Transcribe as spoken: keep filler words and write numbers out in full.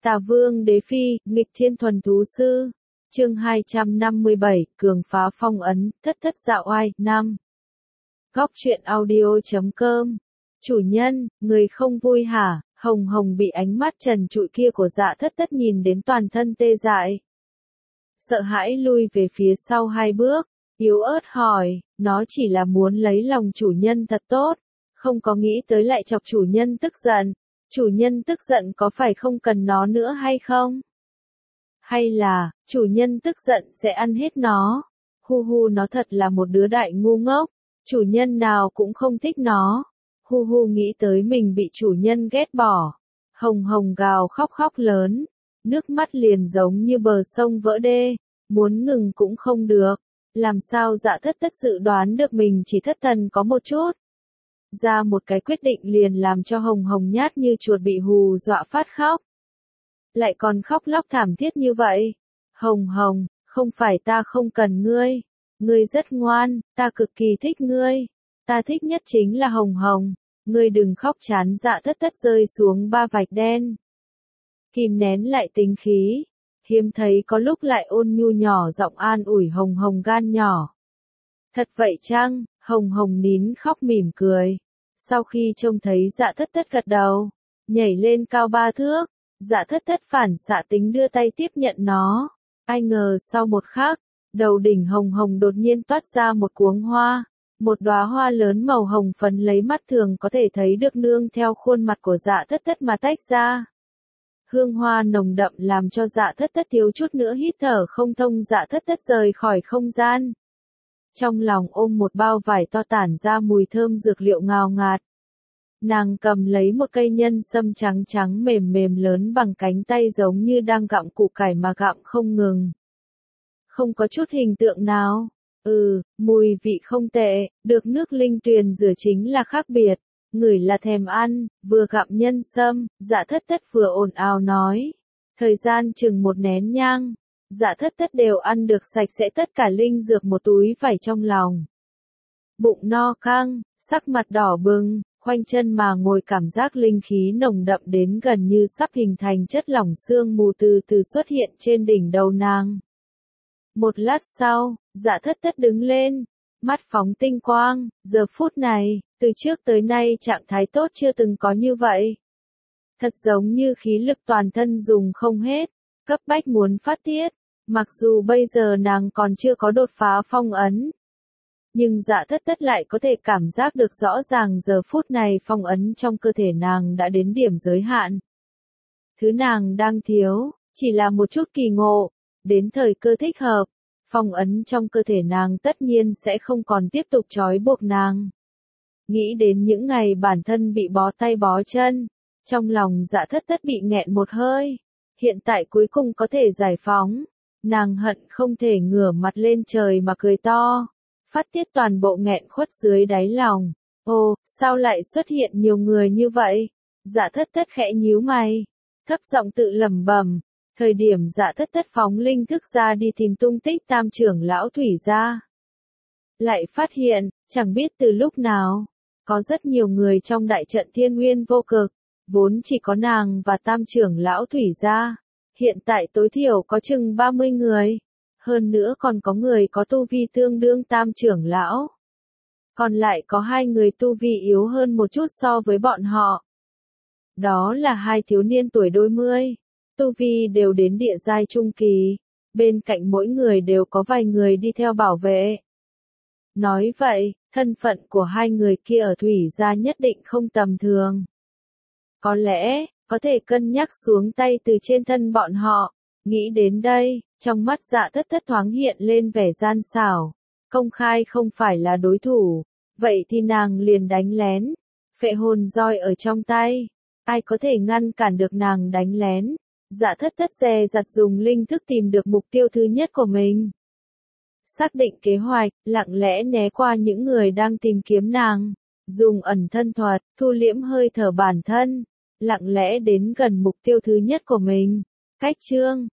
Tà Vương Đế Phi, nghịch thiên thuần thú sư. Chương hai trăm năm mươi bảy, cường phá phong ấn, thất thất dạo oai, năm. Góc truyện audio chấm com. Chủ nhân, người không vui hả? Hồng Hồng bị ánh mắt trần trụi kia của Dạ Thất Thất nhìn đến toàn thân tê dại. Sợ hãi lui về phía sau hai bước, yếu ớt hỏi, nó chỉ là muốn lấy lòng chủ nhân thật tốt, không có nghĩ tới lại chọc chủ nhân tức giận. Chủ nhân tức giận có phải không cần nó nữa hay không? Hay là, chủ nhân tức giận sẽ ăn hết nó? Hu hu, nó thật là một đứa đại ngu ngốc, chủ nhân nào cũng không thích nó. Hu hu nghĩ tới mình bị chủ nhân ghét bỏ. Hồng Hồng gào khóc khóc lớn, nước mắt liền giống như bờ sông vỡ đê, muốn ngừng cũng không được. Làm sao Dạ Thất Thất dự đoán được mình chỉ thất thần có một chút? Ra một cái quyết định liền làm cho Hồng Hồng nhát như chuột bị hù dọa phát khóc. Lại còn khóc lóc thảm thiết như vậy. Hồng Hồng, không phải ta không cần ngươi. Ngươi rất ngoan, ta cực kỳ thích ngươi. Ta thích nhất chính là Hồng Hồng. Ngươi đừng khóc chán. Dạ Thất Thất rơi xuống ba vạch đen. Kìm nén lại tính khí. Hiếm thấy có lúc lại ôn nhu nhỏ giọng an ủi Hồng Hồng gan nhỏ. Thật vậy chăng? Hồng Hồng nín khóc mỉm cười. Sau khi trông thấy Dạ Thất Thất gật đầu, nhảy lên cao ba thước, Dạ Thất Thất phản xạ tính đưa tay tiếp nhận nó. Ai ngờ sau một khắc, đầu đỉnh Hồng Hồng đột nhiên toát ra một cuống hoa, một đóa hoa lớn màu hồng phấn lấy mắt thường có thể thấy được nương theo khuôn mặt của Dạ Thất Thất mà tách ra. Hương hoa nồng đậm làm cho Dạ Thất Thất thiếu chút nữa hít thở không thông. Dạ Thất Thất rời khỏi không gian. Trong lòng ôm một bao vải to tản ra mùi thơm dược liệu ngào ngạt. Nàng cầm lấy một cây nhân sâm trắng trắng mềm mềm lớn bằng cánh tay giống như đang gặm củ cải mà gặm không ngừng. Không có chút hình tượng nào. Ừ, mùi vị không tệ, được nước linh tuyền rửa chính là khác biệt. Ngửi là thèm ăn, vừa gặm nhân sâm, Dạ Thất Thất vừa ồn ào nói. Thời gian chừng một nén nhang. Dạ Thất Thất đều ăn được sạch sẽ tất cả linh dược một túi vải trong lòng. Bụng no căng, sắc mặt đỏ bừng, khoanh chân mà ngồi, cảm giác linh khí nồng đậm đến gần như sắp hình thành chất lỏng sương mù từ từ xuất hiện trên đỉnh đầu nàng. Một lát sau, Dạ Thất Thất đứng lên, mắt phóng tinh quang, giờ phút này, từ trước tới nay trạng thái tốt chưa từng có như vậy. Thật giống như khí lực toàn thân dùng không hết, cấp bách muốn phát tiết. Mặc dù bây giờ nàng còn chưa có đột phá phong ấn, nhưng Dạ Thất Thất lại có thể cảm giác được rõ ràng giờ phút này phong ấn trong cơ thể nàng đã đến điểm giới hạn. Thứ nàng đang thiếu, chỉ là một chút kỳ ngộ, đến thời cơ thích hợp, phong ấn trong cơ thể nàng tất nhiên sẽ không còn tiếp tục trói buộc nàng. Nghĩ đến những ngày bản thân bị bó tay bó chân, trong lòng Dạ Thất Thất bị nghẹn một hơi, hiện tại cuối cùng có thể giải phóng. Nàng hận không thể ngửa mặt lên trời mà cười to, phát tiết toàn bộ nghẹn khuất dưới đáy lòng. Ồ, sao lại xuất hiện nhiều người như vậy? Dạ Thất Thất khẽ nhíu mày, thấp giọng tự lẩm bẩm. Thời điểm Dạ Thất Thất phóng linh thức ra đi tìm tung tích Tam trưởng lão Thủy gia, lại phát hiện, chẳng biết từ lúc nào, có rất nhiều người trong đại trận Thiên Nguyên vô cực, vốn chỉ có nàng và Tam trưởng lão Thủy gia. Hiện tại tối thiểu có chừng ba mươi người. Hơn nữa còn có người có tu vi tương đương Tam trưởng lão. Còn lại có hai người tu vi yếu hơn một chút so với bọn họ. Đó là hai thiếu niên tuổi đôi mươi. Tu vi đều đến địa giai trung kỳ. Bên cạnh mỗi người đều có vài người đi theo bảo vệ. Nói vậy, thân phận của hai người kia ở Thủy gia nhất định không tầm thường. Có lẽ, có thể cân nhắc xuống tay từ trên thân bọn họ. Nghĩ đến đây, trong mắt Dạ Thất Thất thoáng hiện lên vẻ gian xảo. Công khai không phải là đối thủ, vậy thì nàng liền đánh lén. Phệ hồn roi ở trong tay, ai có thể ngăn cản được nàng đánh lén. Dạ Thất Thất dè dặt dùng linh thức tìm được mục tiêu thứ nhất của mình. Xác định kế hoạch, lặng lẽ né qua những người đang tìm kiếm nàng. Dùng ẩn thân thuật, thu liễm hơi thở bản thân. Lặng lẽ đến gần mục tiêu thứ nhất của mình. Cách chương,